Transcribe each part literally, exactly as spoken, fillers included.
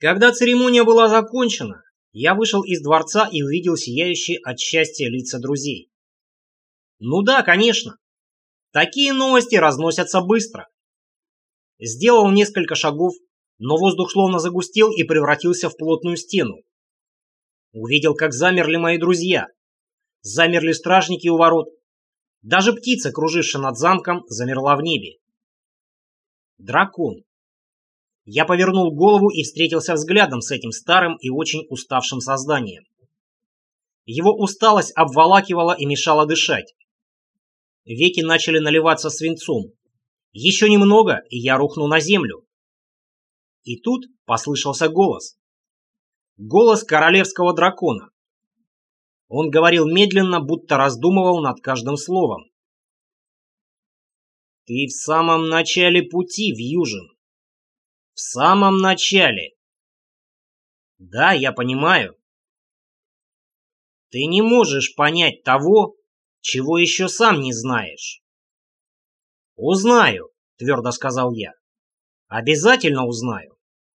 Когда церемония была закончена, я вышел из дворца и увидел сияющие от счастья лица друзей. Ну да, конечно. Такие новости разносятся быстро. Сделал несколько шагов, но воздух словно загустел и превратился в плотную стену. Увидел, как замерли мои друзья. Замерли стражники у ворот. Даже птица, кружившая над замком, замерла в небе. Дракон. Я повернул голову и встретился взглядом с этим старым и очень уставшим созданием. Его усталость обволакивала и мешала дышать. Веки начали наливаться свинцом. Еще немного, и я рухну на землю. И тут послышался голос. Голос королевского дракона. Он говорил медленно, будто раздумывал над каждым словом. «Ты в самом начале пути, Вьюжин. В самом начале. Да, я понимаю. Ты не можешь понять того, чего еще сам не знаешь». «Узнаю», — твердо сказал я. «Обязательно узнаю».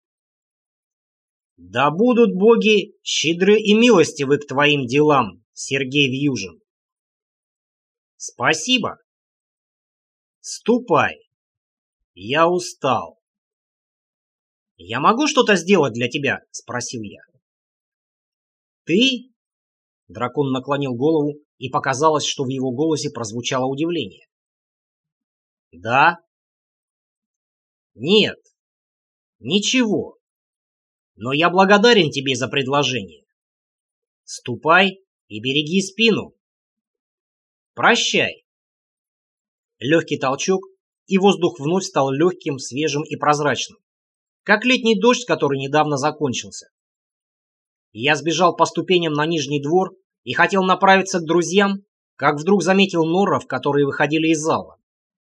«Да будут боги щедры и милостивы к твоим делам, Сергей Вьюжин». «Спасибо. Ступай. Я устал». «Я могу что-то сделать для тебя?» — спросил я. «Ты?» — дракон наклонил голову, и показалось, что в его голосе прозвучало удивление. «Да?» «Нет. Ничего. Но я благодарен тебе за предложение. Ступай и береги спину. Прощай». Легкий толчок, и воздух вновь стал легким, свежим и прозрачным, как летний дождь, который недавно закончился. Я сбежал по ступеням на нижний двор и хотел направиться к друзьям, как вдруг заметил норров, которые выходили из зала.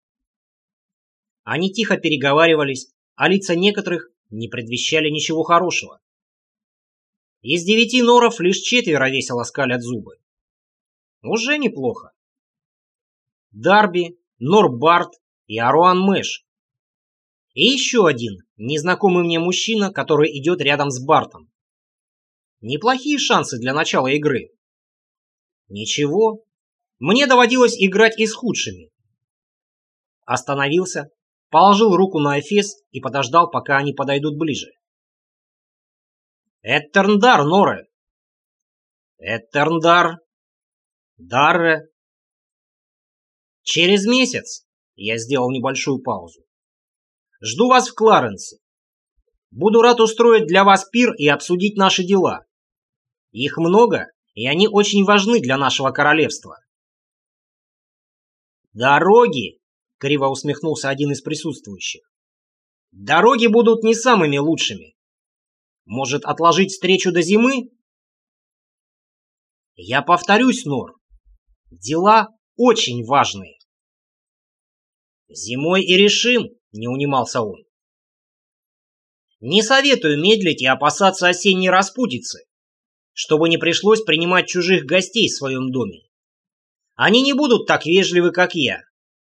Они тихо переговаривались, а лица некоторых не предвещали ничего хорошего. Из девяти норров лишь четверо весело скалят зубы. Уже неплохо. Дарби, Норбарт и Аруан Мэш. И еще один, незнакомый мне мужчина, который идет рядом с Бартом. Неплохие шансы для начала игры. Ничего, мне доводилось играть и с худшими. Остановился, положил руку на эфес и подождал, пока они подойдут ближе. «Эттерндар, Норе!» «Эттерндар! Дарре!» «Через месяц!» — я сделал небольшую паузу. «Жду вас в Кларенсе. Буду рад устроить для вас пир и обсудить наши дела. Их много, и они очень важны для нашего королевства». «Дороги!» — криво усмехнулся один из присутствующих. «Дороги будут не самыми лучшими. Может, отложить встречу до зимы?» «Я повторюсь, Нор. Дела очень важные». «Зимой и решим», — не унимался он. «Не советую медлить и опасаться осенней распутицы, чтобы не пришлось принимать чужих гостей в своем доме. Они не будут так вежливы, как я.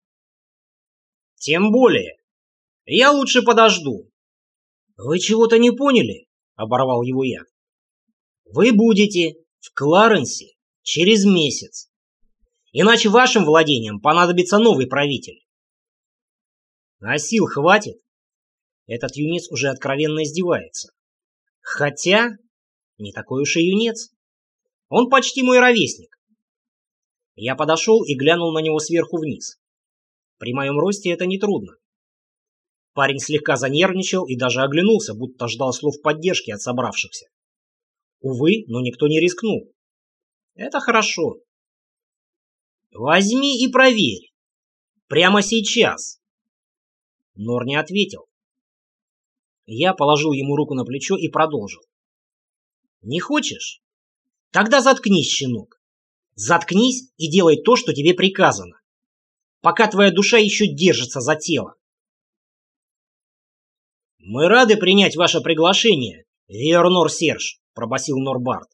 Тем более, я лучше подожду». «Вы чего-то не поняли?» — оборвал его я. «Вы будете в Кларенсе через месяц, иначе вашим владениям понадобится новый правитель». «А сил хватит?» Этот юнец уже откровенно издевается. Хотя, не такой уж и юнец. Он почти мой ровесник. Я подошел и глянул на него сверху вниз. При моем росте это нетрудно. Парень слегка занервничал и даже оглянулся, будто ждал слов поддержки от собравшихся. Увы, но никто не рискнул. Это хорошо. «Возьми и проверь. Прямо сейчас». Нор не ответил. Я положил ему руку на плечо и продолжил. «Не хочешь? Тогда заткнись, щенок. Заткнись и делай то, что тебе приказано, пока твоя душа еще держится за тело». «Мы рады принять ваше приглашение, Виернор Серж», — пробасил Норбарт.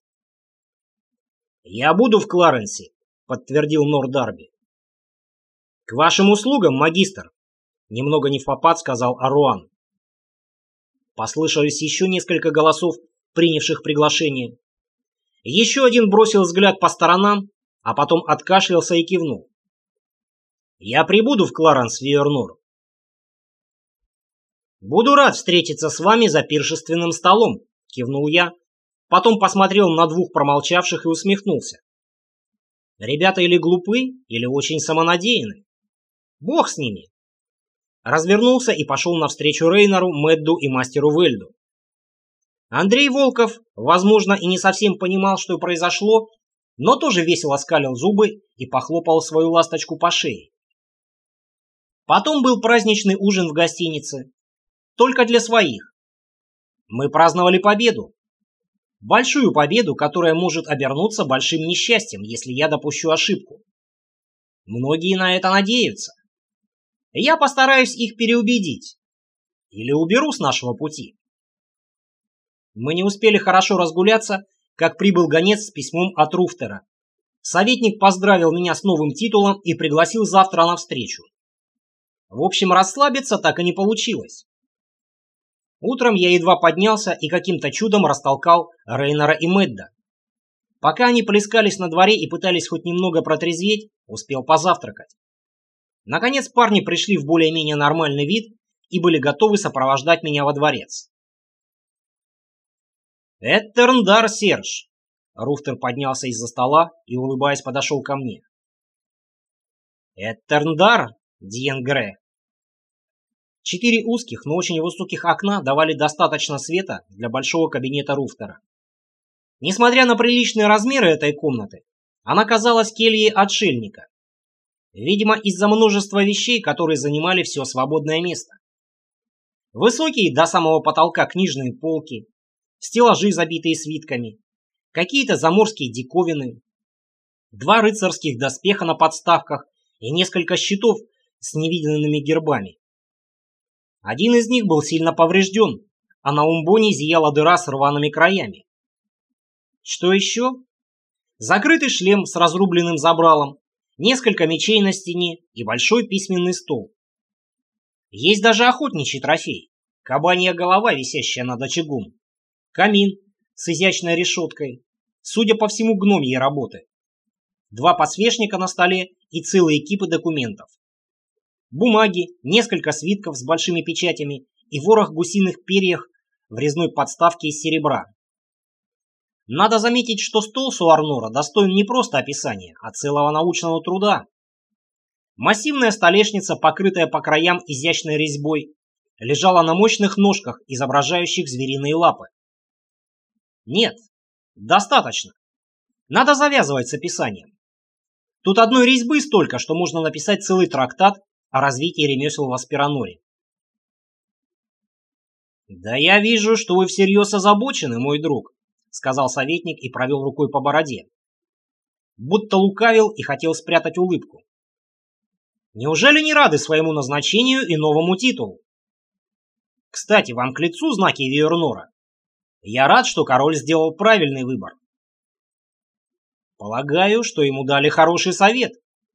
«Я буду в Кларенсе», — подтвердил Нор Дарби. «К вашим услугам, магистр», — немного невпопад сказал Аруан. Послышались еще несколько голосов, принявших приглашение. Еще один бросил взгляд по сторонам, а потом откашлялся и кивнул. «Я прибуду в Кларенс, Виернур. Буду рад встретиться с вами за пиршественным столом», — кивнул я, потом посмотрел на двух промолчавших и усмехнулся. Ребята или глупы, или очень самонадеянны. Бог с ними. Развернулся и пошел навстречу Рейнору, Мэдду и мастеру Вельду. Андрей Волков, возможно, и не совсем понимал, что произошло, но тоже весело скалил зубы и похлопал свою ласточку по шее. Потом был праздничный ужин в гостинице, только для своих. Мы праздновали победу. Большую победу, которая может обернуться большим несчастьем, если я допущу ошибку. Многие на это надеются. Я постараюсь их переубедить. Или уберу с нашего пути. Мы не успели хорошо разгуляться, как прибыл гонец с письмом от Руфтера. Советник поздравил меня с новым титулом и пригласил завтра на встречу. В общем, расслабиться так и не получилось. Утром я едва поднялся и каким-то чудом растолкал Рейнора и Мэдда. Пока они плескались на дворе и пытались хоть немного протрезветь, успел позавтракать. Наконец парни пришли в более-менее нормальный вид и были готовы сопровождать меня во дворец. «Эттерндар, Серж!» Руфтер поднялся из-за стола и, улыбаясь, подошел ко мне. «Эттерндар, Диенгре!» Четыре узких, но очень высоких окна давали достаточно света для большого кабинета Руфтера. Несмотря на приличные размеры этой комнаты, она казалась кельей отшельника. Видимо, из-за множества вещей, которые занимали все свободное место. Высокие до самого потолка книжные полки, стеллажи, забитые свитками, какие-то заморские диковины, два рыцарских доспеха на подставках и несколько щитов с невиданными гербами. Один из них был сильно поврежден, а на умбоне зияла дыра с рваными краями. Что еще? Закрытый шлем с разрубленным забралом, несколько мечей на стене и большой письменный стол. Есть даже охотничий трофей, кабанья голова, висящая над очагом, камин с изящной решеткой, судя по всему, гномьей работы, два подсвечника на столе и целые кипы документов. Бумаги, несколько свитков с большими печатями и ворох гусиных перьев в резной подставке из серебра. Надо заметить, что стол Суарнора достоин не просто описания, а целого научного труда. Массивная столешница, покрытая по краям изящной резьбой, лежала на мощных ножках, изображающих звериные лапы. Нет, достаточно. Надо завязывать с описанием. Тут одной резьбы столько, что можно написать целый трактат о развитии ремесел в Аспираноре. «Да я вижу, что вы всерьез озабочены, мой друг», — сказал советник и провел рукой по бороде. Будто лукавил и хотел спрятать улыбку. «Неужели не рады своему назначению и новому титулу? Кстати, вам к лицу знаки Виернора. Я рад, что король сделал правильный выбор. Полагаю, что ему дали хороший совет.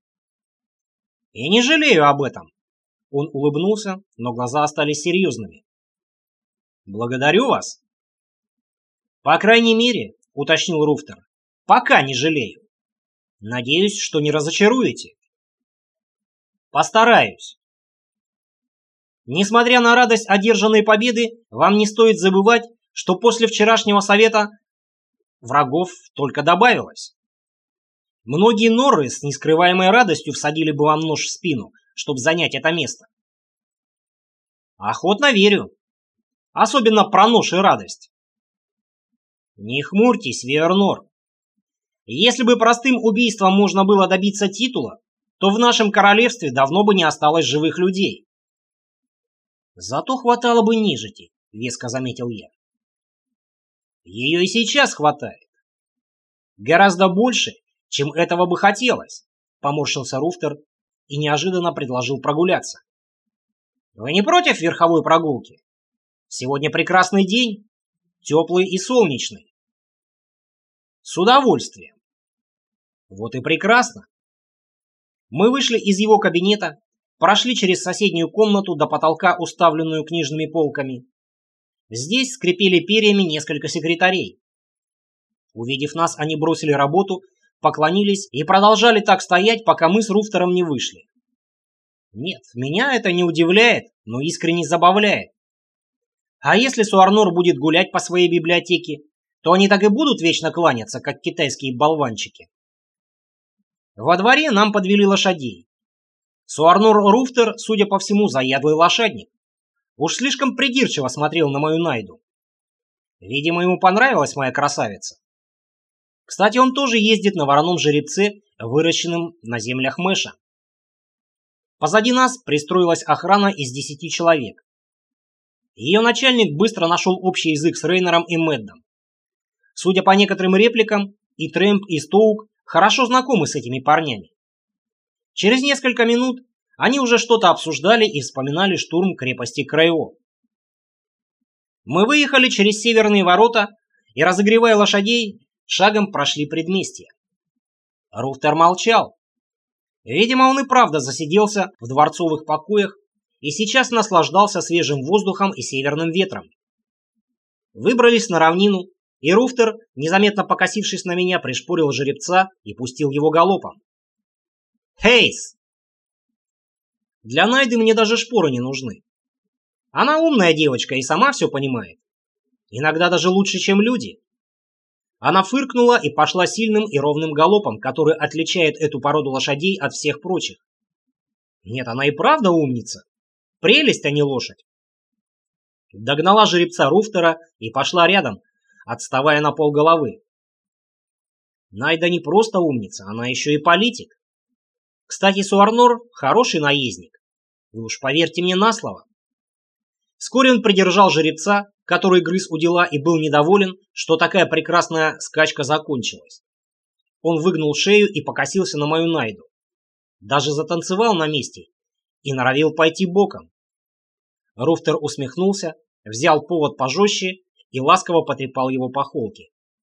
И не жалею об этом». Он улыбнулся, но глаза остались серьезными. «Благодарю вас». «По крайней мере, — уточнил Руфтер, — пока не жалею. Надеюсь, что не разочаруете». «Постараюсь». Несмотря на радость одержанной победы, вам не стоит забывать, что после вчерашнего совета врагов только добавилось. Многие норры с нескрываемой радостью всадили бы вам нож в спину, чтобы занять это место. Охотно верю. Особенно про нож и радость. Не хмурьтесь, Виернор. Если бы простым убийством можно было добиться титула, то в нашем королевстве давно бы не осталось живых людей. Зато хватало бы нежити, веско заметил я. Ее и сейчас хватает. Гораздо больше, чем этого бы хотелось, поморщился Руфтер и неожиданно предложил прогуляться. Вы не против верховой прогулки? Сегодня прекрасный день, теплый и солнечный. С удовольствием. Вот и прекрасно. Мы вышли из его кабинета, прошли через соседнюю комнату до потолка, уставленную книжными полками. Здесь скрипели перьями несколько секретарей. Увидев нас, они бросили работу, поклонились и продолжали так стоять, пока мы с Руфтером не вышли. Нет, меня это не удивляет, но искренне забавляет. А если Суарнор будет гулять по своей библиотеке, то они так и будут вечно кланяться, как китайские болванчики. Во дворе нам подвели лошадей. Суарнор Руфтер, судя по всему, заядлый лошадник. Уж слишком придирчиво смотрел на мою Найду. Видимо, ему понравилась моя красавица. Кстати, он тоже ездит на вороном жеребце, выращенном на землях Мэша. Позади нас пристроилась охрана из десяти человек. Ее начальник быстро нашел общий язык с Рейнером и Мэддом. Судя по некоторым репликам, и Трэмп, и Стоук хорошо знакомы с этими парнями. Через несколько минут они уже что-то обсуждали и вспоминали штурм крепости Крейо. Мы выехали через северные ворота и, разогревая лошадей, шагом прошли предместье. Руфтер молчал. Видимо, он и правда засиделся в дворцовых покоях и сейчас наслаждался свежим воздухом и северным ветром. Выбрались на равнину, и Руфтер, незаметно покосившись на меня, пришпорил жеребца и пустил его галопом. «Хейс!» Для Найды мне даже шпоры не нужны. Она умная девочка и сама все понимает. Иногда даже лучше, чем люди. Она фыркнула и пошла сильным и ровным галопом, который отличает эту породу лошадей от всех прочих. Нет, она и правда умница. Прелесть, а не лошадь. Догнала жеребца Руфтера и пошла рядом, отставая на полголовы. Найда не просто умница, она еще и политик. Кстати, Суарнор хороший наездник. Вы уж поверьте мне на слово. Вскоре он придержал жеребца, который грыз у дела и был недоволен, что такая прекрасная скачка закончилась. Он выгнул шею и покосился на мою Найду. Даже затанцевал на месте и норовил пойти боком. Руфтер усмехнулся, взял повод пожестче и ласково потрепал его по холке.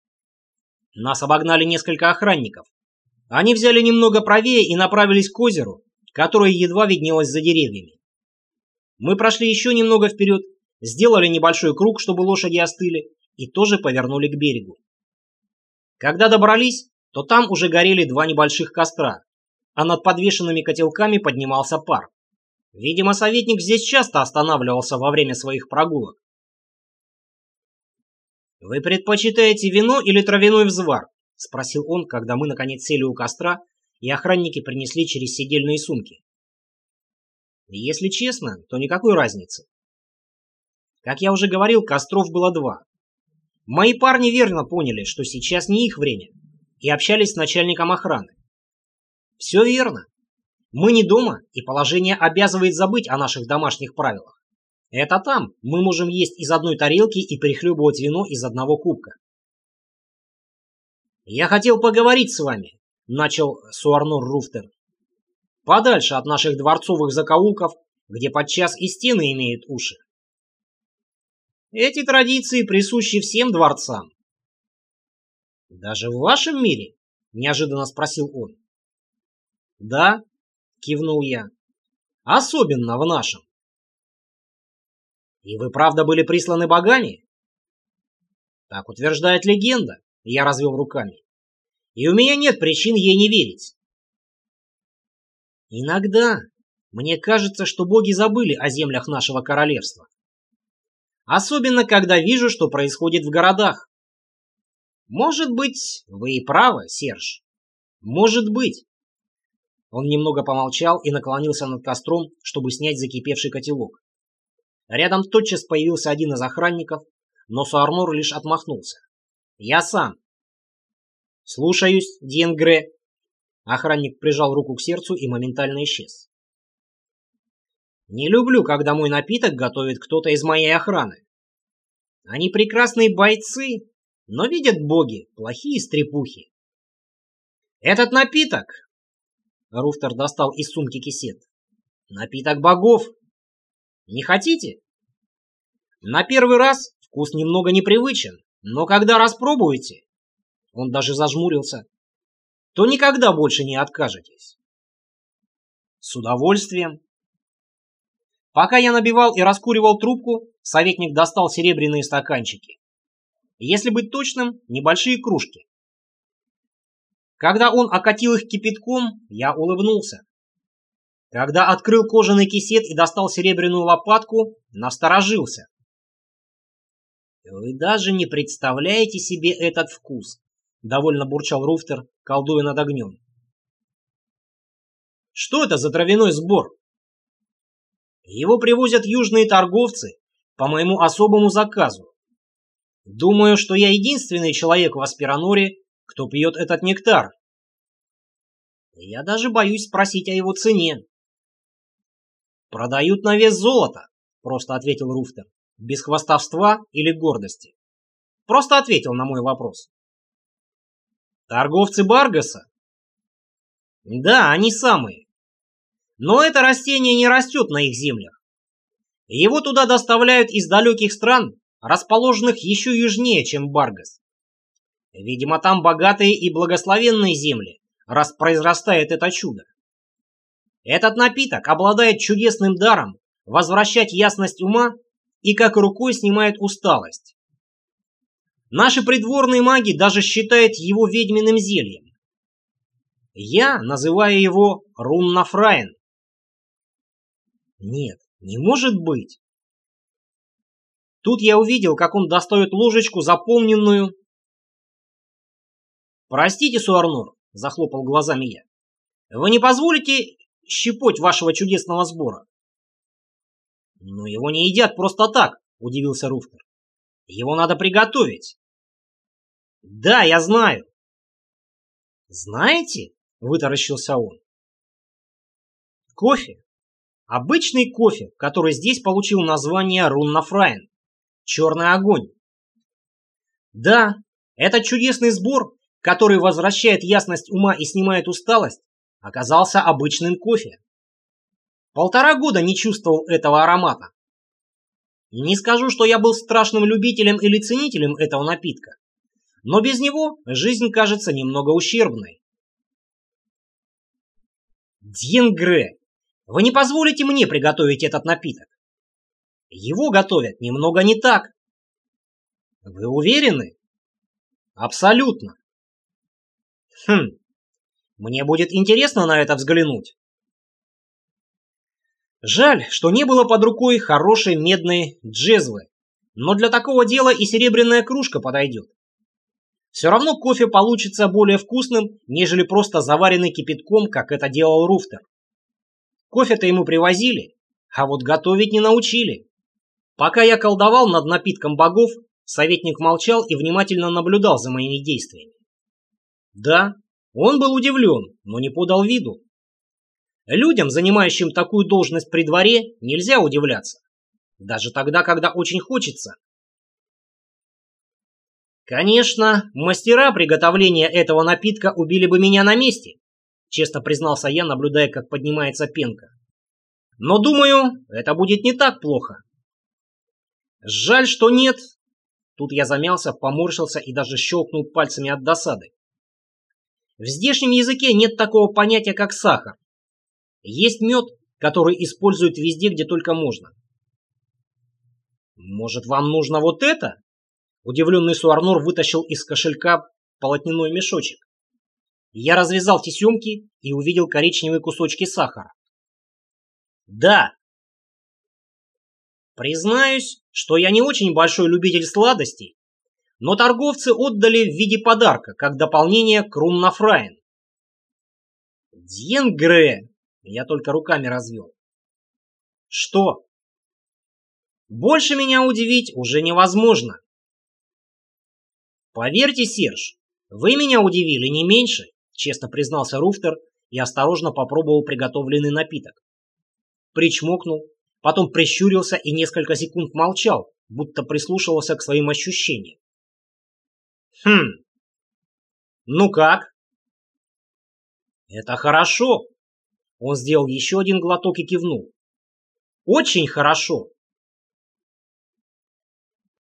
Нас обогнали несколько охранников. Они взяли немного правее и направились к озеру, которое едва виднелось за деревьями. Мы прошли еще немного вперед, сделали небольшой круг, чтобы лошади остыли, и тоже повернули к берегу. Когда добрались, то там уже горели два небольших костра, а над подвешенными котелками поднимался пар. Видимо, советник здесь часто останавливался во время своих прогулок. «Вы предпочитаете вино или травяной взвар?» — спросил он, когда мы наконец сели у костра, и охранники принесли через седельные сумки. Если честно, то никакой разницы. Как я уже говорил, костров было два. Мои парни верно поняли, что сейчас не их время, и общались с начальником охраны. Все верно. Мы не дома, и положение обязывает забыть о наших домашних правилах. Это там мы можем есть из одной тарелки и прихлебывать вино из одного кубка. «Я хотел поговорить с вами», — начал Суарнор Руфтер. «Подальше от наших дворцовых закоулков, где подчас и стены имеют уши. Эти традиции присущи всем дворцам». «Даже в вашем мире?» — неожиданно спросил он. «Да», — кивнул я, — «особенно в нашем». «И вы правда были присланы богами?» «Так утверждает легенда», — я развел руками. «И у меня нет причин ей не верить». «Иногда мне кажется, что боги забыли о землях нашего королевства. Особенно, когда вижу, что происходит в городах. Может быть, вы и правы, Серж. Может быть». Он немного помолчал и наклонился над костром, чтобы снять закипевший котелок. Рядом тотчас появился один из охранников, но Суарнор лишь отмахнулся. «Я сам». «Слушаюсь, Диенгре». Охранник прижал руку к сердцу и моментально исчез. «Не люблю, когда мой напиток готовит кто-то из моей охраны. Они прекрасные бойцы, но видят боги, плохие стрепухи. Этот напиток...» Руфтер достал из сумки кисет. «Напиток богов. Не хотите? На первый раз вкус немного непривычен, но когда распробуете...» Он даже зажмурился. «То никогда больше не откажетесь». «С удовольствием». Пока я набивал и раскуривал трубку, советник достал серебряные стаканчики. Если быть точным, небольшие кружки. Когда он окатил их кипятком, я улыбнулся. Когда открыл кожаный кисет и достал серебряную лопатку, насторожился. «Вы даже не представляете себе этот вкус», — довольно бурчал Руфтер, колдуя над огнем. «Что это за травяной сбор?» «Его привозят южные торговцы по моему особому заказу. Думаю, что я единственный человек в Аспираноре, кто пьет этот нектар. Я даже боюсь спросить о его цене». «Продают на вес золота», — просто ответил Руфтер, без хвастовства или гордости. Просто ответил на мой вопрос. «Торговцы Баргаса?» «Да, они самые. Но это растение не растет на их землях. Его туда доставляют из далеких стран, расположенных еще южнее, чем Баргас. Видимо, там богатые и благословенные земли, раз произрастает это чудо. Этот напиток обладает чудесным даром возвращать ясность ума и как рукой снимает усталость. Наши придворные маги даже считают его ведьминым зельем. Я называю его руннафраен». «Нет, не может быть». Тут я увидел, как он достает ложечку, заполненную... «Простите, Суарнор», — захлопал глазами я. «Вы не позволите щепоть вашего чудесного сбора?» «Но его не едят просто так», — удивился Руфтер. «Его надо приготовить». «Да, я знаю». «Знаете?» — вытаращился он. «Кофе. Обычный кофе, который здесь получил название руннафраен. Черный огонь. Да, этот чудесный сбор, который возвращает ясность ума и снимает усталость, оказался обычным кофе. Полтора года не чувствовал этого аромата. Не скажу, что я был страшным любителем или ценителем этого напитка, но без него жизнь кажется немного ущербной. Дьенгре, вы не позволите мне приготовить этот напиток? Его готовят немного не так. Вы уверены? Абсолютно. Хм, мне будет интересно на это взглянуть. Жаль, что не было под рукой хорошей медной джезвы, но для такого дела и серебряная кружка подойдет. Все равно кофе получится более вкусным, нежели просто заваренный кипятком, как это делал Руфтер. Кофе-то ему привозили, а вот готовить не научили. Пока я колдовал над напитком богов, советник молчал и внимательно наблюдал за моими действиями. Да, он был удивлен, но не подал виду. Людям, занимающим такую должность при дворе, нельзя удивляться. Даже тогда, когда очень хочется. Конечно, мастера приготовления этого напитка убили бы меня на месте, честно признался я, наблюдая, как поднимается пенка. Но думаю, это будет не так плохо. Жаль, что нет. Тут я замялся, поморщился и даже щелкнул пальцами от досады. В здешнем языке нет такого понятия, как сахар. Есть мед, который используют везде, где только можно. Может, вам нужно вот это? Удивленный Суарнор вытащил из кошелька полотняной мешочек. Я развязал тесемки и увидел коричневые кусочки сахара. Да. Признаюсь, что я не очень большой любитель сладостей, но торговцы отдали в виде подарка, как дополнение к руннафраен. Дьенгре, я только руками развел. Что? Больше меня удивить уже невозможно. Поверьте, Серж, вы меня удивили не меньше, честно признался Руфтер и осторожно попробовал приготовленный напиток. Причмокнул, потом прищурился и несколько секунд молчал, будто прислушивался к своим ощущениям. Хм, ну как? Это хорошо. Он сделал еще один глоток и кивнул. Очень хорошо.